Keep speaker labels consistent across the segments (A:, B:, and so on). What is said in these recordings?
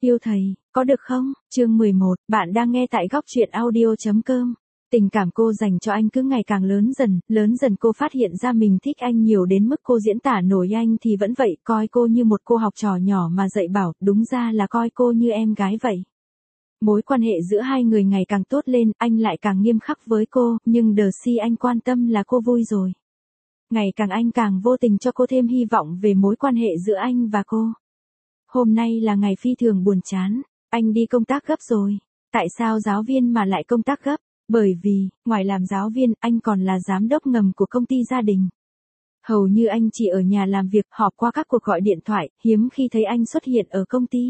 A: Yêu thầy, có được không? Chương 11, bạn đang nghe tại góc truyện audio.com. Tình cảm cô dành cho anh cứ ngày càng lớn dần cô phát hiện ra mình thích anh nhiều đến mức cô diễn tả nổi anh thì vẫn vậy, coi cô như một cô học trò nhỏ mà dạy bảo, đúng ra là coi cô như em gái vậy. Mối quan hệ giữa hai người ngày càng tốt lên, anh lại càng nghiêm khắc với cô, nhưng Đờ anh quan tâm là cô vui rồi. Ngày càng anh càng vô tình cho cô thêm hy vọng về mối quan hệ giữa anh và cô. Hôm nay là ngày phi thường buồn chán, anh đi công tác gấp rồi. Tại sao giáo viên mà lại công tác gấp? Bởi vì, ngoài làm giáo viên, anh còn là giám đốc ngầm của công ty gia đình. Hầu như anh chỉ ở nhà làm việc, họp qua các cuộc gọi điện thoại, hiếm khi thấy anh xuất hiện ở công ty.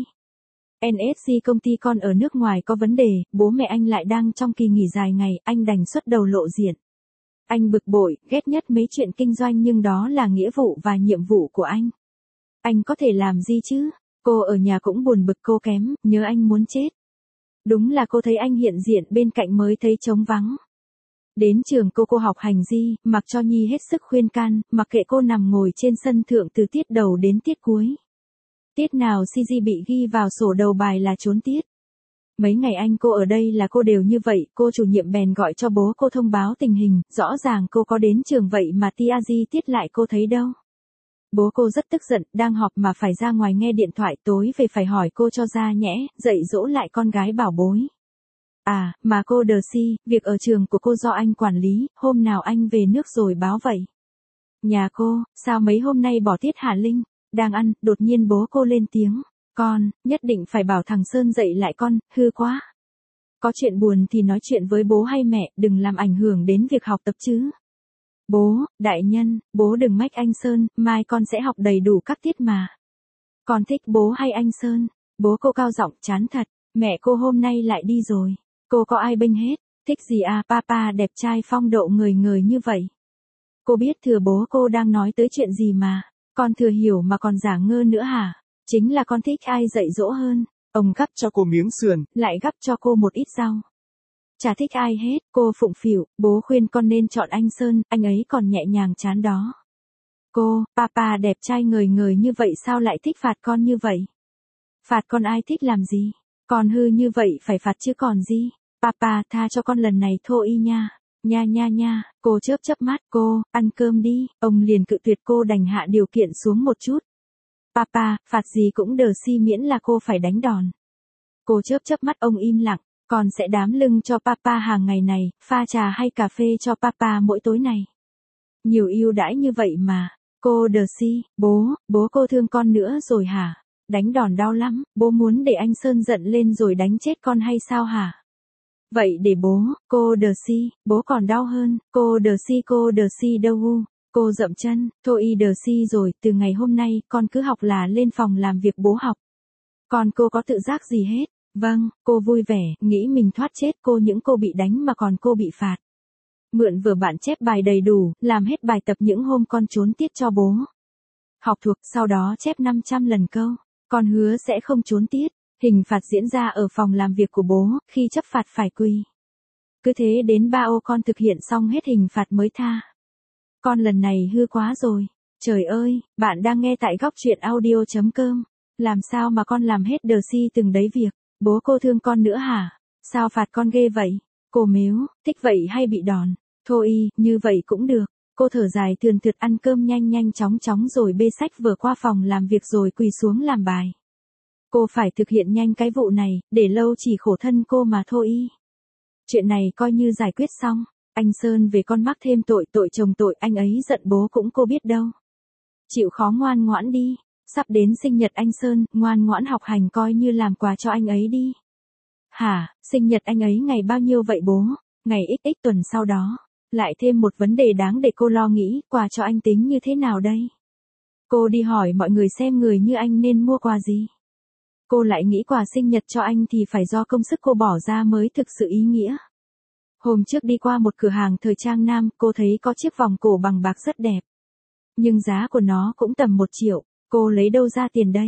A: NSC công ty con ở nước ngoài có vấn đề, bố mẹ anh lại đang trong kỳ nghỉ dài ngày, anh đành xuất đầu lộ diện. Anh bực bội, ghét nhất mấy chuyện kinh doanh nhưng đó là nghĩa vụ và nhiệm vụ của anh. Anh có thể làm gì chứ? Cô ở nhà cũng buồn bực cô kém, nhớ anh muốn chết. Đúng là cô thấy anh hiện diện bên cạnh mới thấy trống vắng. Đến trường cô học hành gì, mặc cho Nhi hết sức khuyên can, mặc kệ cô nằm ngồi trên sân thượng từ tiết đầu đến tiết cuối. Tiết nào CG bị ghi vào sổ đầu bài là trốn tiết. Mấy ngày anh cô ở đây là cô đều như vậy, cô chủ nhiệm bèn gọi cho bố cô thông báo tình hình, rõ ràng cô có đến trường vậy mà tia gì tiết lại cô thấy đâu. Bố cô rất tức giận, đang họp mà phải ra ngoài nghe điện thoại, tối về phải hỏi cô cho ra nhẽ, dạy dỗ lại con gái bảo bối. À, mà cô Đờ, việc ở trường của cô do anh quản lý, hôm nào anh về nước rồi báo vậy. Nhà cô, sao mấy hôm nay bỏ tiết hả Linh? Đang ăn, đột nhiên bố cô lên tiếng. Con, nhất định phải bảo thằng Sơn dạy lại con, hư quá. Có chuyện buồn thì nói chuyện với bố hay mẹ, đừng làm ảnh hưởng đến việc học tập chứ. Bố, đại nhân, bố đừng mách anh Sơn, mai con sẽ học đầy đủ các tiết mà. Con thích bố hay anh Sơn? Bố cô cao giọng chán thật, mẹ cô hôm nay lại đi rồi. Cô có ai bênh hết, thích gì à, papa đẹp trai phong độ người như vậy. Cô biết thừa bố cô đang nói tới chuyện gì mà, con thừa hiểu mà còn giả ngơ nữa hả? Chính là con thích ai dạy dỗ hơn. Ông gắp cho cô miếng sườn, lại gắp cho cô một ít rau. Chả thích ai hết, cô phụng phịu, bố khuyên con nên chọn anh Sơn, anh ấy còn nhẹ nhàng chán đó. Cô, papa đẹp trai người như vậy sao lại thích phạt con như vậy? Phạt con ai thích làm gì? Con hư như vậy phải phạt chứ còn gì? Papa tha cho con lần này thôi nha. Nha, cô chớp mắt, cô, ăn cơm đi, ông liền cự tuyệt cô đành hạ điều kiện xuống một chút. Papa, phạt gì cũng Đờ miễn là cô phải đánh đòn. Cô chớp mắt ông im lặng, con sẽ đám lưng cho papa hàng ngày này, pha trà hay cà phê cho papa mỗi tối này. Nhiều ưu đãi như vậy mà, cô Đờ, bố cô thương con nữa rồi hả? Đánh đòn đau lắm, bố muốn để anh Sơn giận lên rồi đánh chết con hay sao hả? Vậy để bố, cô Đờ, bố còn đau hơn, cô Đờ đâu. Cô dậm chân, thôi Đờ rồi, từ ngày hôm nay, con cứ học là lên phòng làm việc bố học. Còn cô có tự giác gì hết? Vâng, cô vui vẻ, nghĩ mình thoát chết những cô bị đánh mà còn cô bị phạt. Mượn vừa bản chép bài đầy đủ, làm hết bài tập những hôm con trốn tiết cho bố. Học thuộc, sau đó chép 500 lần câu. Con hứa sẽ không trốn tiết. Hình phạt diễn ra ở phòng làm việc của bố, khi chấp phạt phải quỳ. Cứ thế đến 3 ô con thực hiện xong hết hình phạt mới tha. Con lần này hư quá rồi. Trời ơi, bạn đang nghe tại góc truyện audio.com. Làm sao mà con làm hết Đờ từng đấy việc. Bố cô thương con nữa hả? Sao phạt con ghê vậy? Cô mếu, thích vậy hay bị đòn? Thôi như vậy cũng được. Cô thở dài thườn thượt ăn cơm nhanh chóng rồi bê sách vừa qua phòng làm việc rồi quỳ xuống làm bài. Cô phải thực hiện nhanh cái vụ này, để lâu chỉ khổ thân cô mà thôi. Chuyện này coi như giải quyết xong. Anh Sơn về con mắc thêm tội chồng tội, anh ấy giận bố cũng cô biết đâu. Chịu khó ngoan ngoãn đi. Sắp đến sinh nhật anh Sơn, ngoan ngoãn học hành coi như làm quà cho anh ấy đi. Hả, sinh nhật anh ấy ngày bao nhiêu vậy bố? Ngày XX tuần sau đó. Lại thêm một vấn đề đáng để cô lo nghĩ, quà cho anh tính như thế nào đây? Cô đi hỏi mọi người xem người như anh nên mua quà gì. Cô lại nghĩ quà sinh nhật cho anh thì phải do công sức cô bỏ ra mới thực sự ý nghĩa. Hôm trước đi qua một cửa hàng thời trang nam, cô thấy có chiếc vòng cổ bằng bạc rất đẹp. Nhưng giá của nó cũng tầm 1 triệu, cô lấy đâu ra tiền đây?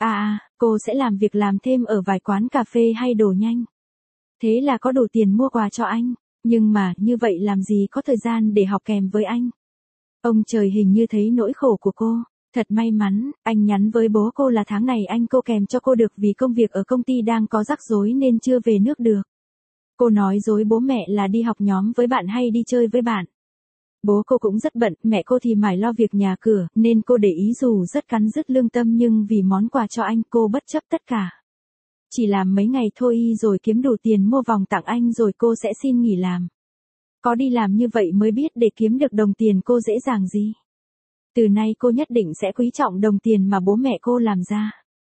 A: Cô sẽ làm việc làm thêm ở vài quán cà phê hay đồ nhanh. Thế là có đủ tiền mua quà cho anh, nhưng mà như vậy làm gì có thời gian để học kèm với anh. Ông trời hình như thấy nỗi khổ của cô, Thật may mắn, anh nhắn với bố cô là tháng này anh cô kèm cho cô được vì công việc ở công ty đang có rắc rối nên chưa về nước được. Cô nói dối bố mẹ là đi học nhóm với bạn hay đi chơi với bạn. Bố cô cũng rất bận, mẹ cô thì mải lo việc nhà cửa, nên cô để ý dù rất cắn rứt lương tâm nhưng vì món quà cho anh cô bất chấp tất cả. Chỉ làm mấy ngày thôi rồi kiếm đủ tiền mua vòng tặng anh rồi cô sẽ xin nghỉ làm. Có đi làm như vậy mới biết để kiếm được đồng tiền cô dễ dàng gì. Từ nay cô nhất định sẽ quý trọng đồng tiền mà bố mẹ cô làm ra.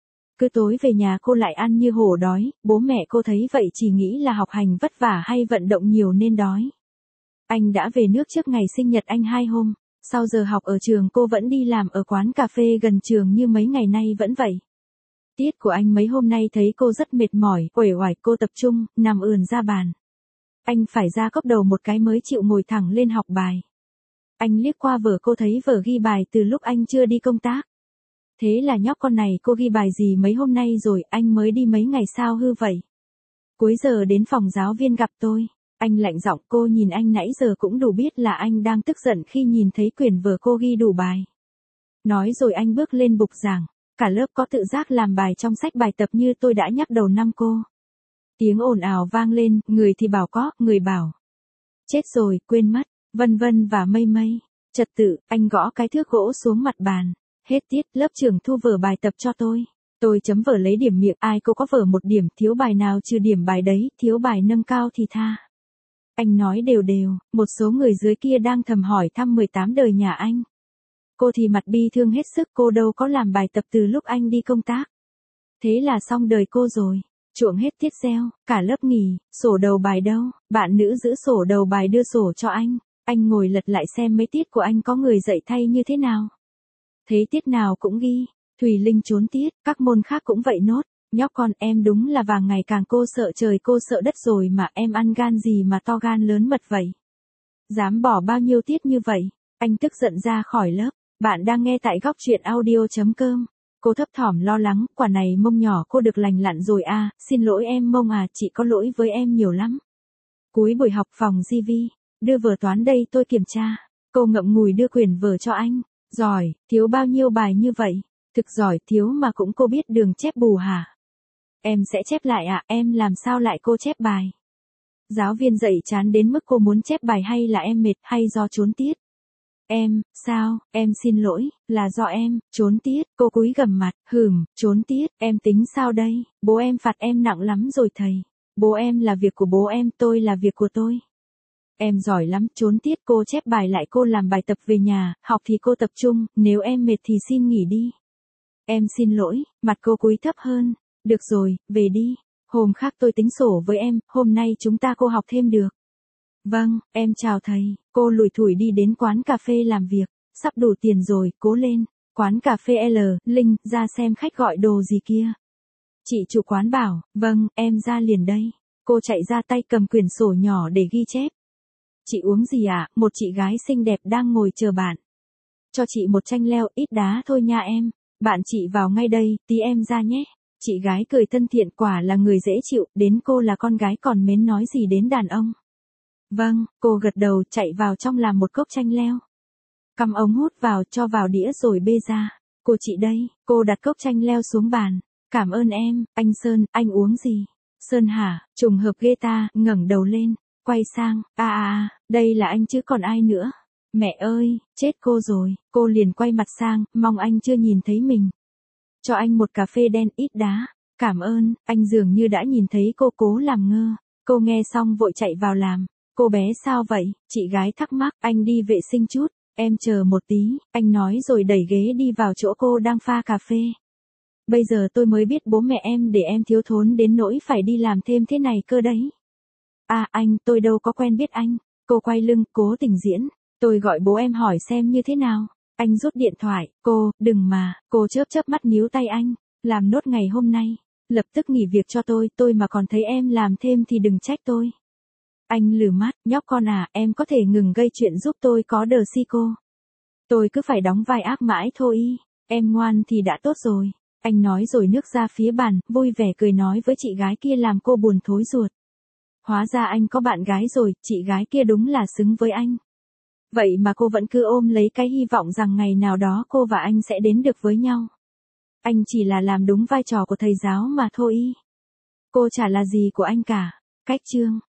A: Cứ tối về nhà cô lại ăn như hổ đói, bố mẹ cô thấy vậy chỉ nghĩ là học hành vất vả hay vận động nhiều nên đói. Anh đã về nước trước ngày sinh nhật anh 2 hôm, sau giờ học ở trường cô vẫn đi làm ở quán cà phê gần trường như mấy ngày nay vẫn vậy. Tiết của anh mấy hôm nay thấy cô rất mệt mỏi, uể oải cô tập trung, nằm ườn ra bàn. Anh phải ra cốc đầu một cái mới chịu ngồi thẳng lên học bài. Anh liếc qua vở cô thấy vở ghi bài từ lúc anh chưa đi công tác. Thế là nhóc con này cô ghi bài gì mấy hôm nay rồi, anh mới đi mấy ngày sao hư vậy. Cuối giờ đến phòng giáo viên gặp tôi. Anh lạnh giọng, cô nhìn anh nãy giờ cũng đủ biết là anh đang tức giận khi nhìn thấy quyển vở cô ghi đủ bài. Nói rồi anh bước lên bục giảng. Cả lớp có tự giác làm bài trong sách bài tập như tôi đã nhắc đầu năm cô. Tiếng ồn ào vang lên, người thì bảo có, người bảo chết rồi, quên mất, vân vân và mây mây. Trật tự, anh gõ cái thước gỗ xuống mặt bàn. Hết tiết, lớp trưởng thu vở bài tập cho tôi. Tôi chấm vở lấy điểm miệng, ai cô có vở 1 điểm, thiếu bài nào trừ điểm bài đấy, thiếu bài nâng cao thì tha. Anh nói đều đều, một số người dưới kia đang thầm hỏi thăm 18 đời nhà anh. Cô thì mặt bi thương hết sức, cô đâu có làm bài tập từ lúc anh đi công tác. Thế là xong đời cô rồi. Chuộng hết tiết reo, cả lớp nghỉ, sổ đầu bài đâu, bạn nữ giữ sổ đầu bài đưa sổ cho anh ngồi lật lại xem mấy tiết của anh có người dạy thay như thế nào. Thấy tiết nào cũng ghi, Thùy Linh trốn tiết, các môn khác cũng vậy nốt. Nhóc con em đúng là vàng ngày càng cô sợ trời cô sợ đất rồi mà em ăn gan gì mà to gan lớn mật vậy. Dám bỏ bao nhiêu tiết như vậy, anh tức giận ra khỏi lớp. Bạn đang nghe tại góc truyện audio.com. Cô thấp thỏm lo lắng, quả này mông nhỏ cô được lành lặn rồi à, xin lỗi em mông à, chị có lỗi với em nhiều lắm. Cuối buổi học phòng GV, đưa vở toán đây tôi kiểm tra. Cô ngậm ngùi đưa quyển vở cho anh. Giỏi, thiếu bao nhiêu bài như vậy? Thực giỏi, thiếu mà cũng cô biết đường chép bù hả? Em sẽ chép lại ạ, em làm sao lại cô chép bài? Giáo viên dạy chán đến mức cô muốn chép bài hay là em mệt hay do trốn tiết? Sao, em xin lỗi, là do em, trốn tiết, cô cúi gằm mặt, trốn tiết, em tính sao đây, bố em phạt em nặng lắm rồi thầy. Bố em là việc của bố em, tôi là việc của tôi. Em giỏi lắm, trốn tiết cô chép bài lại cô làm bài tập về nhà, học thì cô tập trung, nếu em mệt thì xin nghỉ đi. Em xin lỗi, mặt cô cúi thấp hơn, được rồi, về đi, hôm khác tôi tính sổ với em, hôm nay chúng ta cô học thêm được. Vâng, em chào thầy, cô lủi thủi đi đến quán cà phê làm việc, sắp đủ tiền rồi, cố lên, quán cà phê L, Linh, ra xem khách gọi đồ gì kia. Chị chủ quán bảo, vâng, em ra liền đây, cô chạy ra tay cầm quyển sổ nhỏ để ghi chép. Chị uống gì ạ? Một chị gái xinh đẹp đang ngồi chờ bạn. Cho chị một chanh leo, ít đá thôi nha em, bạn chị vào ngay đây, tí em ra nhé. Chị gái cười thân thiện quả là người dễ chịu, đến cô là con gái còn mến nói gì đến đàn ông. Vâng, cô gật đầu chạy vào trong làm một cốc chanh leo. Cắm ống hút vào cho vào đĩa rồi bê ra. Cô chị đây, cô đặt cốc chanh leo xuống bàn. Cảm ơn em, anh Sơn, anh uống gì? Sơn hả, trùng hợp ghê ta, ngẩng đầu lên, quay sang, đây là anh chứ còn ai nữa. Mẹ ơi, chết cô rồi, cô liền quay mặt sang, mong anh chưa nhìn thấy mình. Cho anh một cà phê đen ít đá. Cảm ơn, anh dường như đã nhìn thấy cô cố làm ngơ. Cô nghe xong vội chạy vào làm. Cô bé sao vậy? Chị gái thắc mắc, anh đi vệ sinh chút, em chờ một tí, anh nói rồi đẩy ghế đi vào chỗ cô đang pha cà phê. Bây giờ tôi mới biết bố mẹ em để em thiếu thốn đến nỗi phải đi làm thêm thế này cơ đấy. Anh, tôi đâu có quen biết anh. Cô quay lưng, cố tình diễn. Tôi gọi bố em hỏi xem như thế nào. Anh rút điện thoại, cô, đừng mà, cô chớp mắt níu tay anh, làm nốt ngày hôm nay, lập tức nghỉ việc cho tôi mà còn thấy em làm thêm thì đừng trách tôi. Anh lừ mắt, nhóc con à, em có thể ngừng gây chuyện giúp tôi có đờ si cô. Tôi cứ phải đóng vai ác mãi thôi em ngoan thì đã tốt rồi. Anh nói rồi nước ra phía bàn, vui vẻ cười nói với chị gái kia làm cô buồn thối ruột. Hóa ra anh có bạn gái rồi, chị gái kia đúng là xứng với anh. Vậy mà cô vẫn cứ ôm lấy cái hy vọng rằng ngày nào đó cô và anh sẽ đến được với nhau. Anh chỉ là làm đúng vai trò của thầy giáo mà thôi. Cô chả là gì của anh cả. Cách chương